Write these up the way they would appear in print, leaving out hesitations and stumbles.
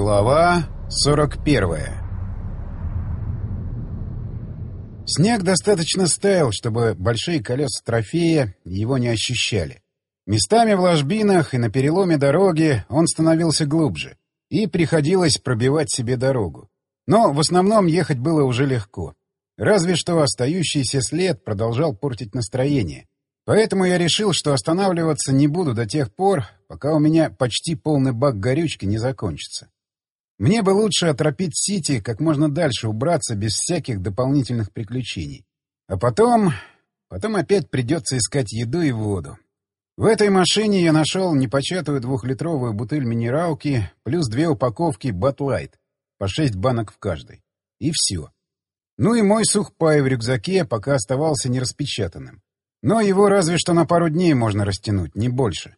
Глава 41. Снег достаточно стаял, чтобы большие колеса трофея его не ощущали. Местами в ложбинах и на переломе дороги он становился глубже, и приходилось пробивать себе дорогу. Но в основном ехать было уже легко. Разве что остающийся след продолжал портить настроение. Поэтому я решил, что останавливаться не буду до тех пор, пока у меня почти полный бак горючки не закончится. Мне бы лучше от Рапид-Сити как можно дальше убраться без всяких дополнительных приключений. А потом опять придется искать еду и воду. В этой машине я нашел непочатую 2-литровую бутыль минералки плюс 2 упаковки Bud Light, по 6 банок в каждой. И все. Ну и мой сухпай в рюкзаке пока оставался нераспечатанным. Но его разве что на пару дней можно растянуть, не больше.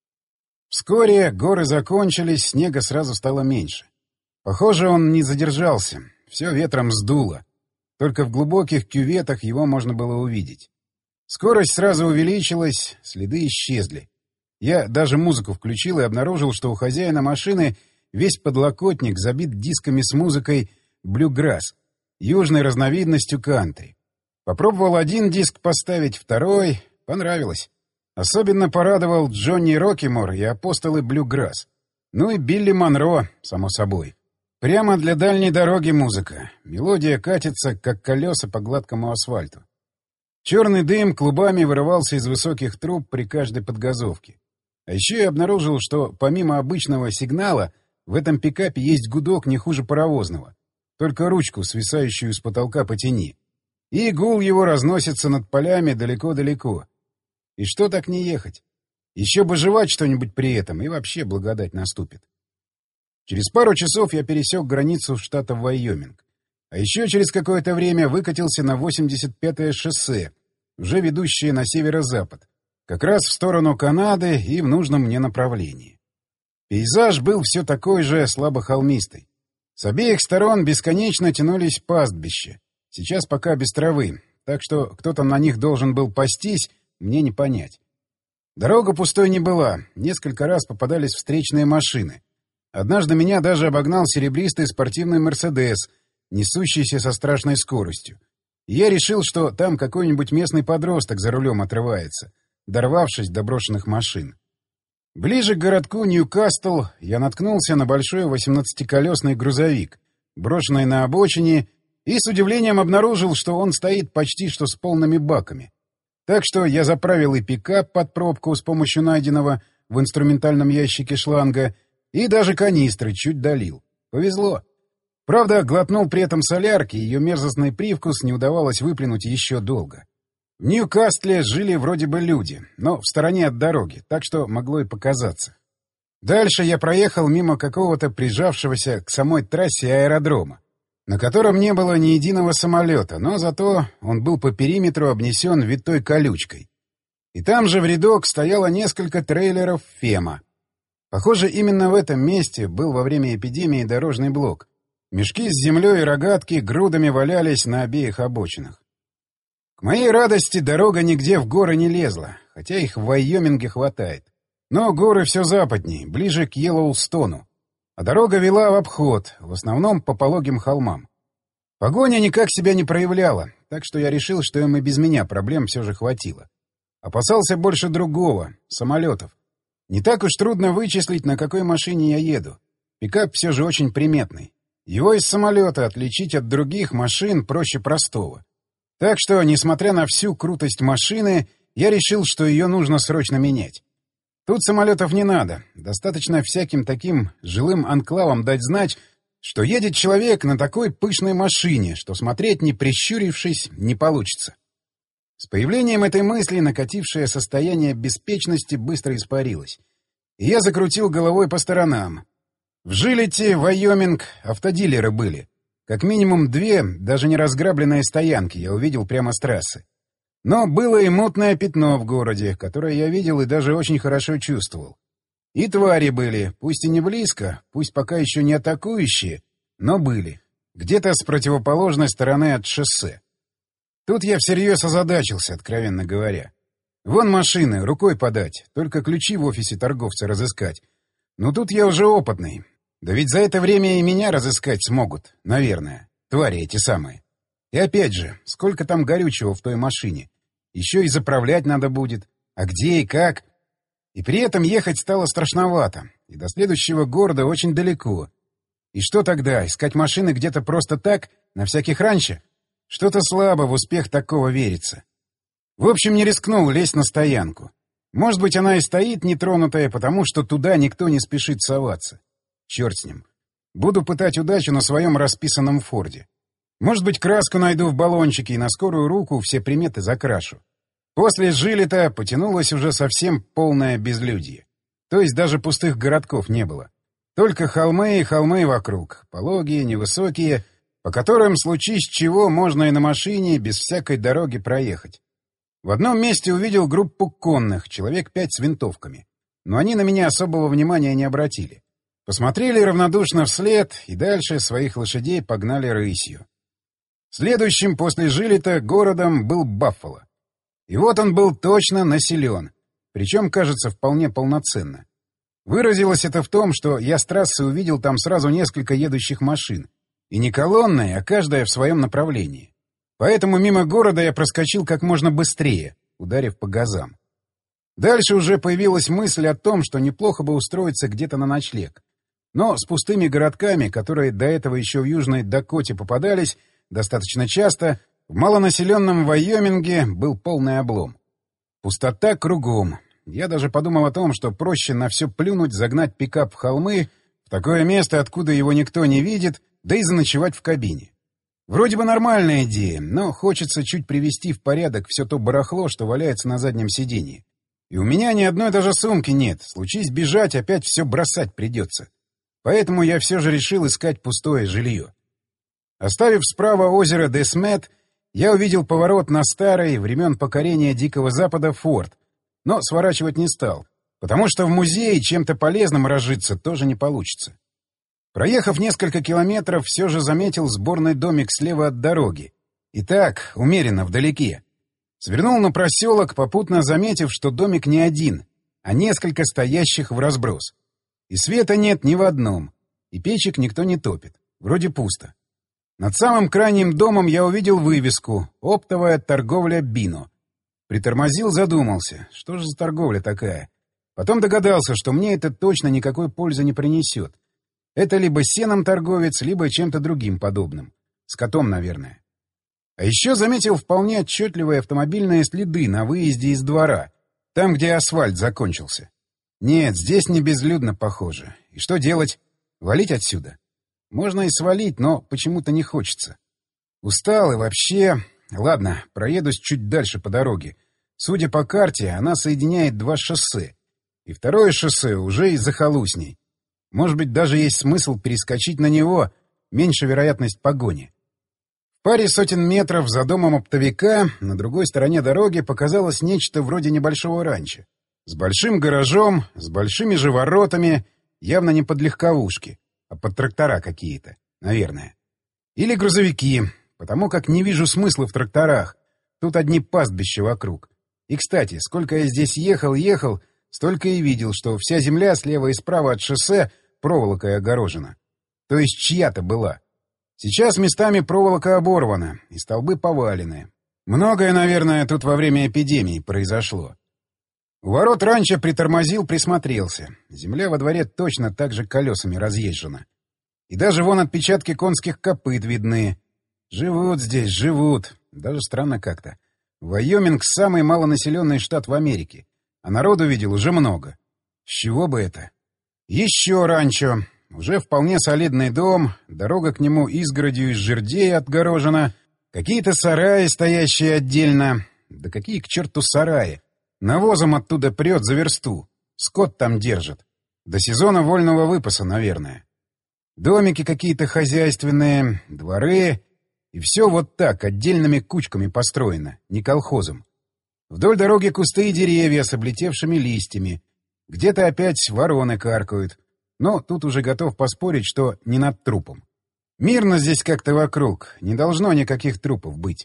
Вскоре горы закончились, снега сразу стало меньше. Похоже, он не задержался, все ветром сдуло. Только в глубоких кюветах его можно было увидеть. Скорость сразу увеличилась, следы исчезли. Я даже музыку включил и обнаружил, что у хозяина машины весь подлокотник забит дисками с музыкой блюграсс, южной разновидностью кантри. Попробовал один диск поставить, второй. Понравилось. Особенно порадовал Джонни Рокимор и апостолы блюграсс. Ну и Билли Монро, само собой. Прямо для дальней дороги музыка. Мелодия катится, как колеса по гладкому асфальту. Черный дым клубами вырывался из высоких труб при каждой подгазовке. А еще я обнаружил, что помимо обычного сигнала в этом пикапе есть гудок не хуже паровозного. Только ручку, свисающую с потолка, потяни. И гул его разносится над полями далеко-далеко. И что так не ехать? Еще бы жевать что-нибудь при этом, и вообще благодать наступит. Через пару часов я пересек границу штата Вайоминг. А еще через какое-то время выкатился на 85-е шоссе, уже ведущее на северо-запад, как раз в сторону Канады и в нужном мне направлении. Пейзаж был все такой же слабо холмистый. С обеих сторон бесконечно тянулись пастбища. Сейчас пока без травы, так что кто-то на них должен был пастись, мне не понять. Дорога пустой не была, несколько раз попадались встречные машины. Однажды меня даже обогнал серебристый спортивный «Мерседес», несущийся со страшной скоростью. И я решил, что там какой-нибудь местный подросток за рулем отрывается, дорвавшись до брошенных машин. Ближе к городку Ньюкасл я наткнулся на большой 18-колесный грузовик, брошенный на обочине, и с удивлением обнаружил, что он стоит почти что с полными баками. Так что я заправил и пикап под пробку с помощью найденного в инструментальном ящике шланга, и даже канистры чуть долил. Повезло. Правда, глотнул при этом солярки, и ее мерзостный привкус не удавалось выплюнуть еще долго. В Ньюкасле жили вроде бы люди, но в стороне от дороги, так что могло и показаться. Дальше я проехал мимо какого-то прижавшегося к самой трассе аэродрома, на котором не было ни единого самолета, но зато он был по периметру обнесен витой колючкой. И там же в рядок стояло несколько трейлеров «Фема». Похоже, именно в этом месте был во время эпидемии дорожный блок. Мешки с землей и рогатки грудами валялись на обеих обочинах. К моей радости дорога нигде в горы не лезла, хотя их в Вайоминге хватает. Но горы все западнее, ближе к Йеллоустону. А дорога вела в обход, в основном по пологим холмам. Погоня никак себя не проявляла, так что я решил, что им и без меня проблем все же хватило. Опасался больше другого — самолетов. Не так уж трудно вычислить, на какой машине я еду. Пикап все же очень приметный. Его из самолета отличить от других машин проще простого. Так что, несмотря на всю крутость машины, я решил, что ее нужно срочно менять. Тут самолетов не надо. Достаточно всяким таким жилым анклавам дать знать, что едет человек на такой пышной машине, что смотреть, не прищурившись, не получится. С появлением этой мысли накатившее состояние беспечности быстро испарилось. И я закрутил головой по сторонам. В Жилете, Вайоминг, автодилеры были. Как минимум 2, даже не разграбленные стоянки я увидел прямо с трассы. Но было и мутное пятно в городе, которое я видел и даже очень хорошо чувствовал. И твари были, пусть и не близко, пусть пока еще не атакующие, но были. Где-то с противоположной стороны от шоссе. Тут я всерьез озадачился, откровенно говоря. Вон машины, рукой подать, только ключи в офисе торговца разыскать. Но тут я уже опытный. Да ведь за это время и меня разыскать смогут, наверное. Твари эти самые. И опять же, сколько там горючего в той машине? Еще и заправлять надо будет. А где и как? И при этом ехать стало страшновато. И до следующего города очень далеко. И что тогда, искать машины где-то просто так, на всяких ранчо? Что-то слабо в успех такого верится. В общем, не рискнул лезть на стоянку. Может быть, она и стоит нетронутая, потому что туда никто не спешит соваться. Черт с ним. Буду пытать удачу на своем расписанном Форде. Может быть, краску найду в баллончике и на скорую руку все приметы закрашу. После Жилета потянулось уже совсем полное безлюдье. То есть даже пустых городков не было. Только холмы и холмы вокруг, пологие, невысокие, по которым, случись чего, можно и на машине без всякой дороги проехать. В одном месте увидел группу конных, человек 5 с винтовками. Но они на меня особого внимания не обратили. Посмотрели равнодушно вслед и дальше своих лошадей погнали рысью. Следующим после Жилета городом был Баффало. И вот он был точно населен, причем, кажется, вполне полноценно. Выразилось это в том, что я с трассы увидел там сразу несколько едущих машин. И не колонной, а каждая в своем направлении. Поэтому мимо города я проскочил как можно быстрее, ударив по газам. Дальше уже появилась мысль о том, что неплохо бы устроиться где-то на ночлег. Но с пустыми городками, которые до этого еще в Южной Дакоте попадались достаточно часто, в малонаселенном Вайоминге был полный облом. Пустота кругом. Я даже подумал о том, что проще на все плюнуть, загнать пикап в холмы, в такое место, откуда его никто не видит, да и заночевать в кабине. Вроде бы нормальная идея, но хочется чуть привести в порядок все то барахло, что валяется на заднем сиденье. И у меня ни одной даже сумки нет. Случись бежать, опять все бросать придется. Поэтому я все же решил искать пустое жилье. Оставив справа озеро Десмет, я увидел поворот на старый, времен покорения Дикого Запада, форт, но сворачивать не стал, потому что в музее чем-то полезным разжиться тоже не получится. Проехав несколько километров, все же заметил сборный домик слева от дороги. И так, умеренно, вдалеке. Свернул на проселок, попутно заметив, что домик не один, а несколько стоящих вразброс. И света нет ни в одном, и печек никто не топит. Вроде пусто. Над самым крайним домом я увидел вывеску «Оптовая торговля Бино». Притормозил, задумался, что же за торговля такая. Потом догадался, что мне это точно никакой пользы не принесет. Это либо сеном торговец, либо чем-то другим подобным. Скотом, наверное. А еще заметил вполне отчетливые автомобильные следы на выезде из двора, там, где асфальт закончился. Нет, здесь не безлюдно, похоже. И что делать? Валить отсюда? Можно и свалить, но почему-то не хочется. Устал и вообще... Ладно, проедусь чуть дальше по дороге. Судя по карте, она соединяет два шоссе. И второе шоссе уже из захолустней. Может быть, даже есть смысл перескочить на него, меньше вероятность погони. В паре сотен метров за домом оптовика на другой стороне дороги показалось нечто вроде небольшого ранчо. С большим гаражом, с большими же воротами, явно не под легковушки, а под трактора какие-то, наверное. Или грузовики, потому как не вижу смысла в тракторах. Тут одни пастбища вокруг. И, кстати, сколько я здесь ехал, столько и видел, что вся земля слева и справа от шоссе проволокой огорожена. То есть чья-то была. Сейчас местами проволока оборвана, и столбы повалены. Многое, наверное, тут во время эпидемии произошло. У ворот ранчо притормозил, присмотрелся. Земля во дворе точно так же колесами разъезжена. И даже вон отпечатки конских копыт видны. Живут здесь, живут. Даже странно как-то. Вайоминг — самый малонаселенный штат в Америке. А народу видел уже много. С чего бы это? Еще ранчо. Уже вполне солидный дом. Дорога к нему изгородью из жердей отгорожена. Какие-то сараи, стоящие отдельно. Да какие к черту сараи? Навозом оттуда прет за версту. Скот там держит. До сезона вольного выпаса, наверное. Домики какие-то хозяйственные, дворы. И все вот так, отдельными кучками построено, не колхозом. Вдоль дороги кусты и деревья с облетевшими листьями. Где-то опять вороны каркают. Но тут уже готов поспорить, что не над трупом. Мирно здесь как-то вокруг, не должно никаких трупов быть.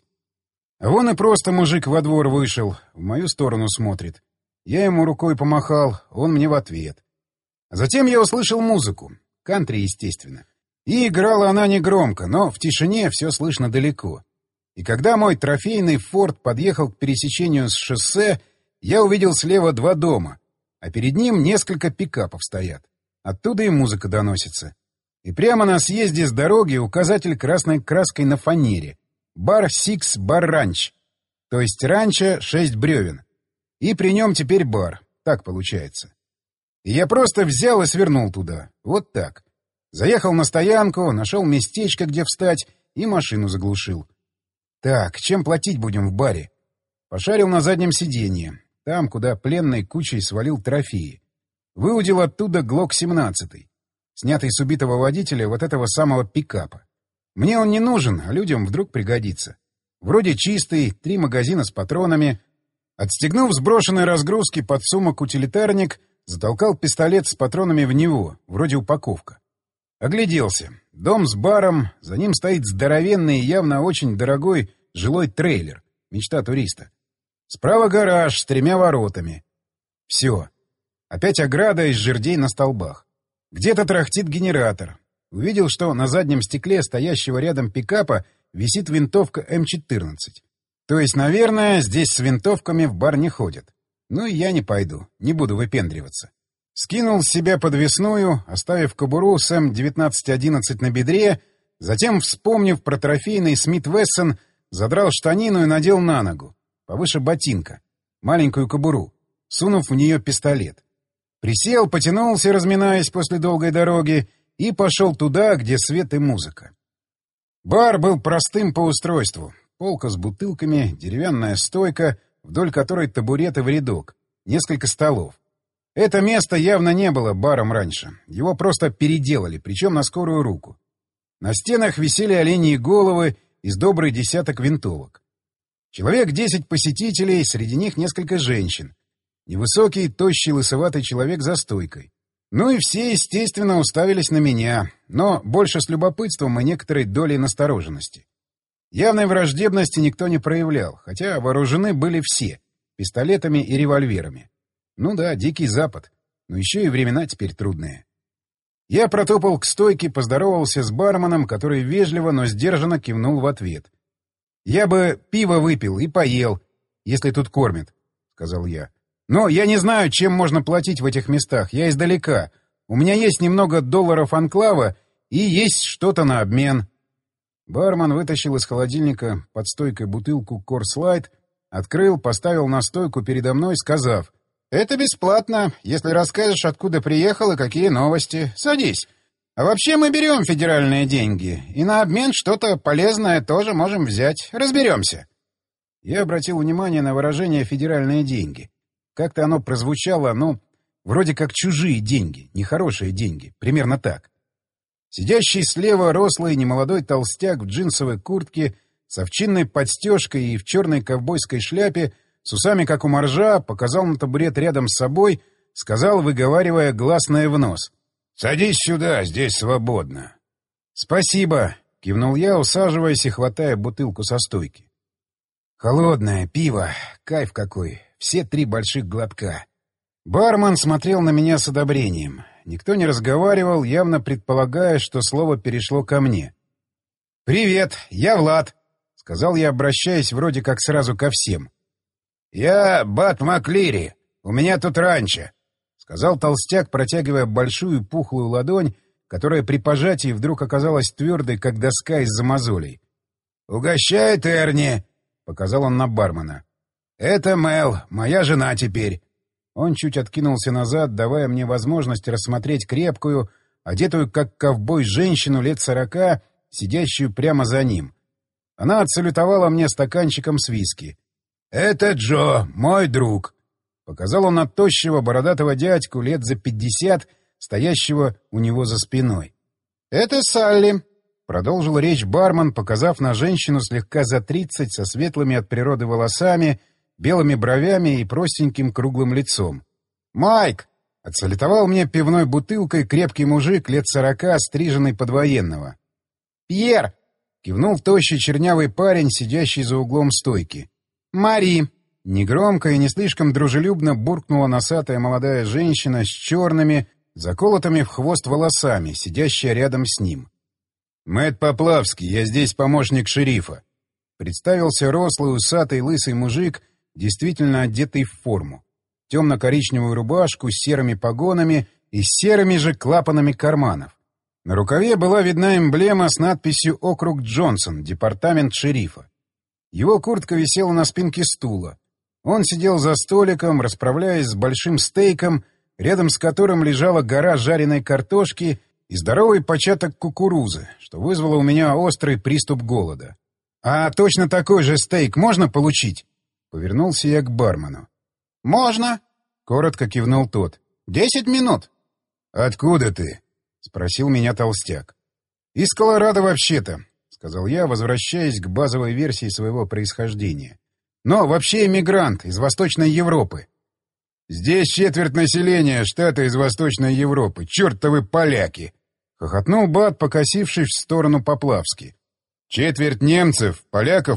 А вон и просто мужик во двор вышел, в мою сторону смотрит. Я ему рукой помахал, он мне в ответ. А затем я услышал музыку. кантри, естественно. И играла она негромко, но в тишине все слышно далеко. И когда мой трофейный «Форд» подъехал к пересечению с шоссе, я увидел слева 2 дома, а перед ним несколько пикапов стоят. Оттуда и музыка доносится. И прямо на съезде с дороги указатель красной краской на фанере. Бар «Сикс Бар Ранч». То есть ранчо 6 бревен. И при нем теперь бар. Так получается. И я просто взял и свернул туда. Вот так. Заехал на стоянку, нашел местечко, где встать, и машину заглушил. Так, чем платить будем в баре? Пошарил на заднем сиденье. Там, куда пленной кучей свалил трофеи. Выудил оттуда ГЛОК-17, снятый с убитого водителя вот этого самого пикапа. Мне он не нужен, а людям вдруг пригодится. Вроде чистый, 3 магазина с патронами. Отстегнув сброшенной разгрузки под сумок утилитарник, затолкал пистолет с патронами в него, вроде упаковка. Огляделся. Дом с баром, за ним стоит здоровенный и явно очень дорогой жилой трейлер. Мечта туриста. Справа гараж с 3 воротами. Все. Опять ограда из жердей на столбах. Где-то трахтит генератор. Увидел, что на заднем стекле стоящего рядом пикапа висит винтовка М14. То есть, наверное, здесь с винтовками в бар не ходят. Ну и я не пойду, не буду выпендриваться. Скинул с себя подвесную, оставив кобуру с М1911 на бедре, затем, вспомнив про трофейный Смит Вессон, задрал штанину и надел на ногу, повыше ботинка, маленькую кобуру, сунув в нее пистолет. Присел, потянулся, разминаясь после долгой дороги, и пошел туда, где свет и музыка. Бар был простым по устройству. Полка с бутылками, деревянная стойка, вдоль которой табуреты в рядок, несколько столов. Это место явно не было баром раньше. Его просто переделали, причем на скорую руку. На стенах висели оленьи головы из добрый десяток винтовок. Человек 10 посетителей, среди них несколько женщин. Невысокий, тощий, лысоватый человек за стойкой. Ну и все, естественно, уставились на меня, но больше с любопытством и некоторой долей настороженности. Явной враждебности никто не проявлял, хотя вооружены были все — пистолетами и револьверами. Ну да, Дикий Запад, но еще и времена теперь трудные. Я протопал к стойке, поздоровался с барменом, который вежливо, но сдержанно кивнул в ответ. «Я бы пиво выпил и поел, если тут кормят», — сказал я. «Но я не знаю, чем можно платить в этих местах, я издалека. У меня есть немного долларов анклава и есть что-то на обмен». Бармен вытащил из холодильника под стойкой бутылку Coors Light, открыл, поставил на стойку передо мной, сказав: «Это бесплатно, если расскажешь, откуда приехал и какие новости. Садись. А вообще мы берем федеральные деньги, и на обмен что-то полезное тоже можем взять. Разберемся». Я обратил внимание на выражение «федеральные деньги». Как-то оно прозвучало, ну, вроде как чужие деньги, нехорошие деньги, примерно так. Сидящий слева рослый немолодой толстяк в джинсовой куртке, с овчинной подстежкой и в черной ковбойской шляпе, с усами, как у моржа, показал на табурет рядом с собой, сказал, выговаривая гласное в нос: «Садись сюда, здесь свободно». «Спасибо», — кивнул я, усаживаясь и хватая бутылку со стойки. «Холодное пиво, кайф какой, все 3 больших глотка». Бармен смотрел на меня с одобрением. Никто не разговаривал, явно предполагая, что слово перешло ко мне. «Привет, я Влад», — сказал я, обращаясь вроде как сразу ко всем. «Я Бат Маклири, у меня тут ранчо», — сказал толстяк, протягивая большую пухлую ладонь, которая при пожатии вдруг оказалась твердой, как доска из-за мозолей. «Угощает Эрни», — показал он на бармена. «Это Мел, моя жена теперь». Он чуть откинулся назад, давая мне возможность рассмотреть крепкую, одетую как ковбой женщину лет 40, сидящую прямо за ним. Она отсалютовала мне стаканчиком с виски. «Это Джо, мой друг», — показал он на тощего бородатого дядьку лет за 50, стоящего у него за спиной. «Это Салли», — продолжил речь бармен, показав на женщину слегка за 30 со светлыми от природы волосами, белыми бровями и простеньким круглым лицом. «Майк!» — отсалютовал мне пивной бутылкой крепкий мужик лет 40, стриженный под военного. «Пьер!» — кивнул тощий чернявый парень, сидящий за углом стойки. «Мари!» — негромко и не слишком дружелюбно буркнула носатая молодая женщина с черными, заколотыми в хвост волосами, сидящая рядом с ним. «Мэтт Поплавский, я здесь помощник шерифа», — представился рослый, усатый, лысый мужик, действительно одетый в форму. Темно-коричневую рубашку с серыми погонами и с серыми же клапанами карманов. На рукаве была видна эмблема с надписью «Округ Джонсон, департамент шерифа». Его куртка висела на спинке стула. Он сидел за столиком, расправляясь с большим стейком, рядом с которым лежала гора жареной картошки и здоровый початок кукурузы, что вызвало у меня острый приступ голода. «А точно такой же стейк можно получить?» Повернулся я к бармену. «Можно», — коротко кивнул тот. 10 минут». «Откуда ты?» — спросил меня толстяк. «Из Колорадо вообще-то», — сказал я, возвращаясь к базовой версии своего происхождения. «Но вообще эмигрант из Восточной Европы». «Здесь четверть населения штата из Восточной Европы. Чёртовы поляки!» — хохотнул Бат, покосившись в сторону Поплавски. «Четверть немцев, поляков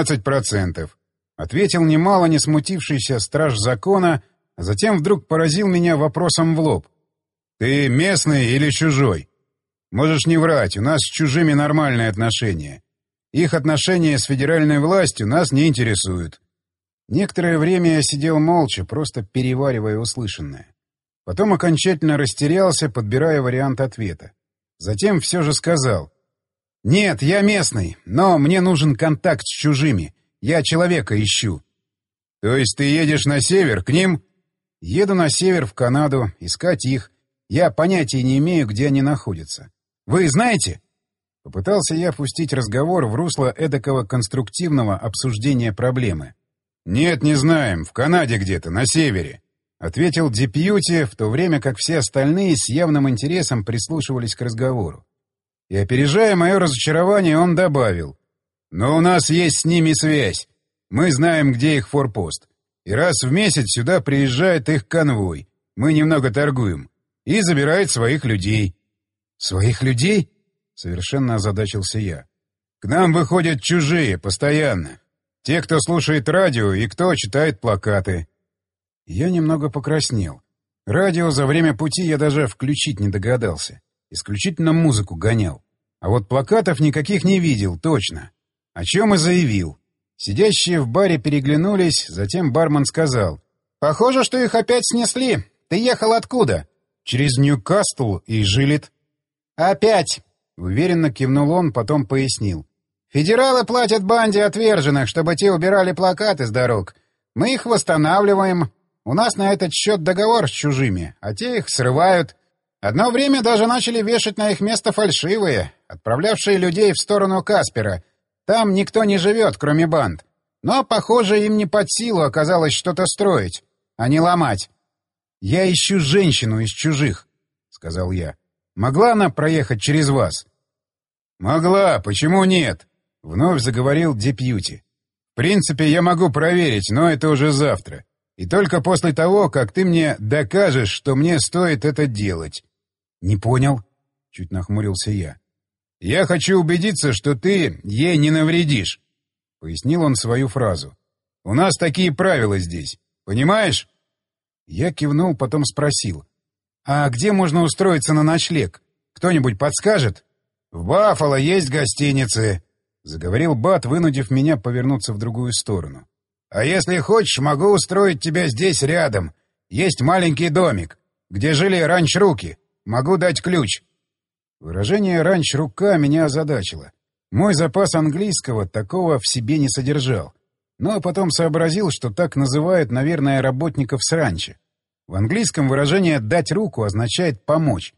18%. Ответил немало не смутившийся страж закона, а затем вдруг поразил меня вопросом в лоб. «Ты местный или чужой? Можешь не врать, у нас с чужими нормальные отношения. Их отношения с федеральной властью нас не интересуют». Некоторое время я сидел молча, просто переваривая услышанное. Потом окончательно растерялся, подбирая вариант ответа. Затем все же сказал. «Нет, я местный, но мне нужен контакт с чужими. Я человека ищу». «То есть ты едешь на север, к ним?» «Еду на север, в Канаду, искать их. Я понятия не имею, где они находятся. Вы знаете?» Попытался я пустить разговор в русло эдакого конструктивного обсуждения проблемы. «Нет, не знаем. В Канаде где-то, на севере», — ответил Депьюти, в то время как все остальные с явным интересом прислушивались к разговору. И, опережая мое разочарование, он добавил. «Но у нас есть с ними связь. Мы знаем, где их форпост. И раз в месяц сюда приезжает их конвой. Мы немного торгуем. И забирает своих людей». «Своих людей?» — совершенно озадачился я. «К нам выходят чужие, постоянно. Те, кто слушает радио и кто читает плакаты». Я немного покраснел. Радио за время пути я даже включить не догадался. Исключительно музыку гонял. А вот плакатов никаких не видел, точно. О чем и заявил. Сидящие в баре переглянулись, затем бармен сказал. «Похоже, что их опять снесли. Ты ехал откуда?» «Через Ньюкасл и Жилет». «Опять!» — уверенно кивнул он, потом пояснил. «Федералы платят банде отверженных, чтобы те убирали плакаты с дорог. Мы их восстанавливаем. У нас на этот счет договор с чужими, а те их срывают. Одно время даже начали вешать на их место фальшивые, отправлявшие людей в сторону Каспера. Там никто не живет, кроме банд. Но, похоже, им не под силу оказалось что-то строить, а не ломать». «Я ищу женщину из чужих», — сказал я. «Могла она проехать через вас?» «Могла, почему нет?» — вновь заговорил Депьюти. «В принципе, я могу проверить, но это уже завтра. И только после того, как ты мне докажешь, что мне стоит это делать». «Не понял», — чуть нахмурился я. «Я хочу убедиться, что ты ей не навредишь», — пояснил он свою фразу. «У нас такие правила здесь. Понимаешь?» Я кивнул, потом спросил. «А где можно устроиться на ночлег? Кто-нибудь подскажет?» «В Баффало есть гостиницы», — заговорил Бат, вынудив меня повернуться в другую сторону. «А если хочешь, могу устроить тебя здесь рядом. Есть маленький домик, где жили ранч-руки. Могу дать ключ». Выражение «ранч-рука» меня озадачило. Мой запас английского такого в себе не содержал. Но потом сообразил, что так называют, наверное, работников с ранчо. В английском выражение «дать руку» означает «помочь».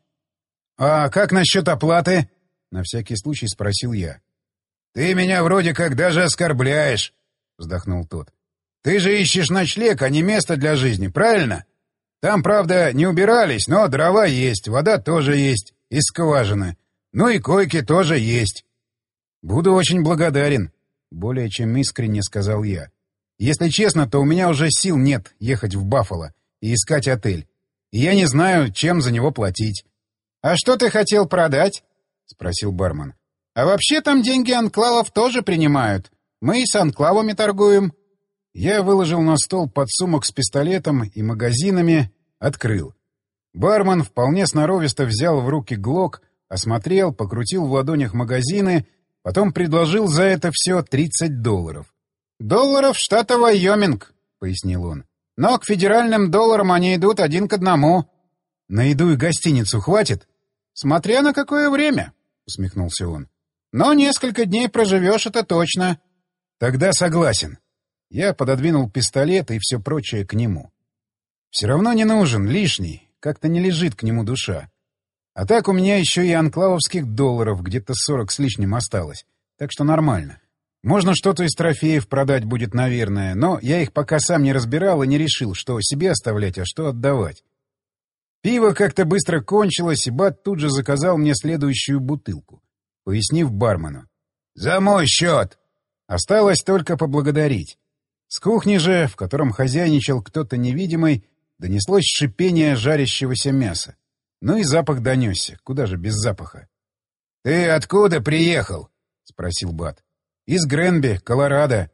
«А как насчет оплаты?» — на всякий случай спросил я. «Ты меня вроде как даже оскорбляешь», — вздохнул тот. «Ты же ищешь ночлег, а не место для жизни, правильно? Там, правда, не убирались, но дрова есть, вода тоже есть, из скважины. Ну и койки тоже есть». «Буду очень благодарен», — более чем искренне сказал я. «Если честно, то у меня уже сил нет ехать в Баффало и искать отель. И я не знаю, чем за него платить». «А что ты хотел продать?» — спросил бармен. «А вообще там деньги анклавов тоже принимают. Мы и с анклавами торгуем». Я выложил на стол подсумок с пистолетом и магазинами, открыл. Бармен вполне сноровисто взял в руки глок, осмотрел, покрутил в ладонях магазины, потом предложил за это все $30. «Долларов штата Вайоминг», — пояснил он. «Но к федеральным долларам они идут 1:1. На еду и гостиницу хватит?» «Смотря на какое время», — усмехнулся он. «Но несколько дней проживешь, это точно». «Тогда согласен». Я пододвинул пистолет и все прочее к нему. «Все равно не нужен, лишний, как-то не лежит к нему душа. А так у меня еще и анклавовских долларов где-то 40 с лишним осталось, так что нормально. Можно что-то из трофеев продать будет, наверное, но я их пока сам не разбирал и не решил, что себе оставлять, а что отдавать». Пиво как-то быстро кончилось, и Бат тут же заказал мне следующую бутылку, пояснив бармену. «За мой счет!» Осталось только поблагодарить. С кухни же, в котором хозяйничал кто-то невидимый, донеслось шипение жарящегося мяса. Ну и запах донесся. Куда же без запаха? «Ты откуда приехал?» — спросил Бат. «Из Гренби, Колорадо».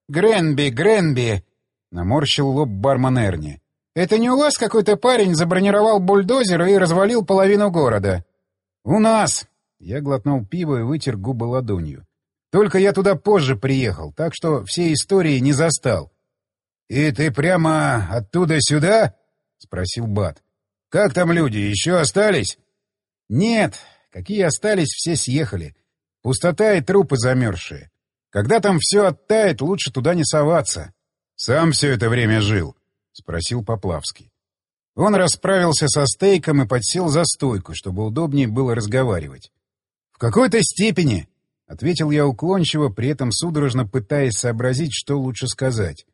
«Гренби!» — наморщил лоб бармен Эрни. «Это не у вас какой-то парень забронировал бульдозер и развалил половину города?» «У нас!» — я глотнул пиво и вытер губы ладонью. «Только я туда позже приехал, так что все истории не застал». «И ты прямо оттуда сюда?» — спросил Бат. «Как там люди, еще остались?» «Нет, какие остались, все съехали. Пустота и трупы замерзшие. Когда там все оттает, лучше туда не соваться». «Сам все это время жил?» — спросил Поплавский. Он расправился со стейком и подсел за стойку, чтобы удобнее было разговаривать. «В какой-то степени», — ответил я уклончиво, при этом судорожно пытаясь сообразить, что лучше сказать.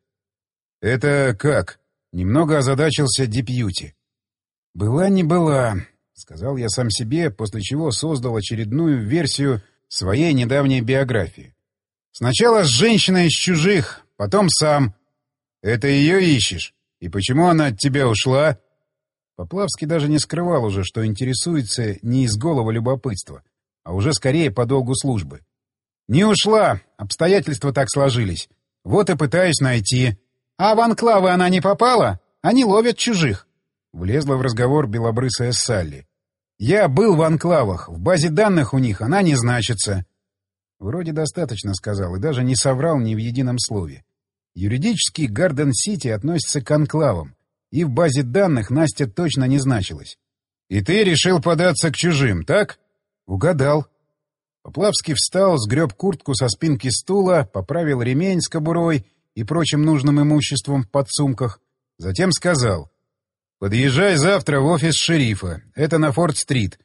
«Это как?» — немного озадачился Дипьюти. «Была не была», — сказал я сам себе, после чего создал очередную версию своей недавней биографии. «Сначала с женщиной из чужих, потом сам». «Это ее ищешь? И почему она от тебя ушла?» Поплавский даже не скрывал уже, что интересуется не из голого любопытства, а уже скорее по долгу службы. «Не ушла, обстоятельства так сложились. Вот и пытаюсь найти». «А в анклавы она не попала? Они ловят чужих». Влезла в разговор белобрысая Салли. «Я был в анклавах, в базе данных у них она не значится». Вроде достаточно сказал и даже не соврал ни в едином слове. Юридически Гарден-Сити относится к анклавам, и в базе данных Настя точно не значилась. «И ты решил податься к чужим, так?» «Угадал». Поплавский встал, сгреб куртку со спинки стула, поправил ремень с кобурой и прочим нужным имуществом в подсумках, затем сказал: «Подъезжай завтра в офис шерифа, это на Форд-стрит,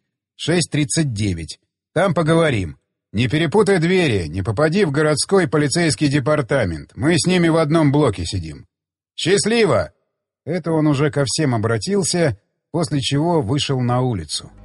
6:39. Там поговорим. Не перепутай двери, не попади в городской полицейский департамент. Мы с ними в одном блоке сидим. Счастливо!» Это он уже ко всем обратился, после чего вышел на улицу.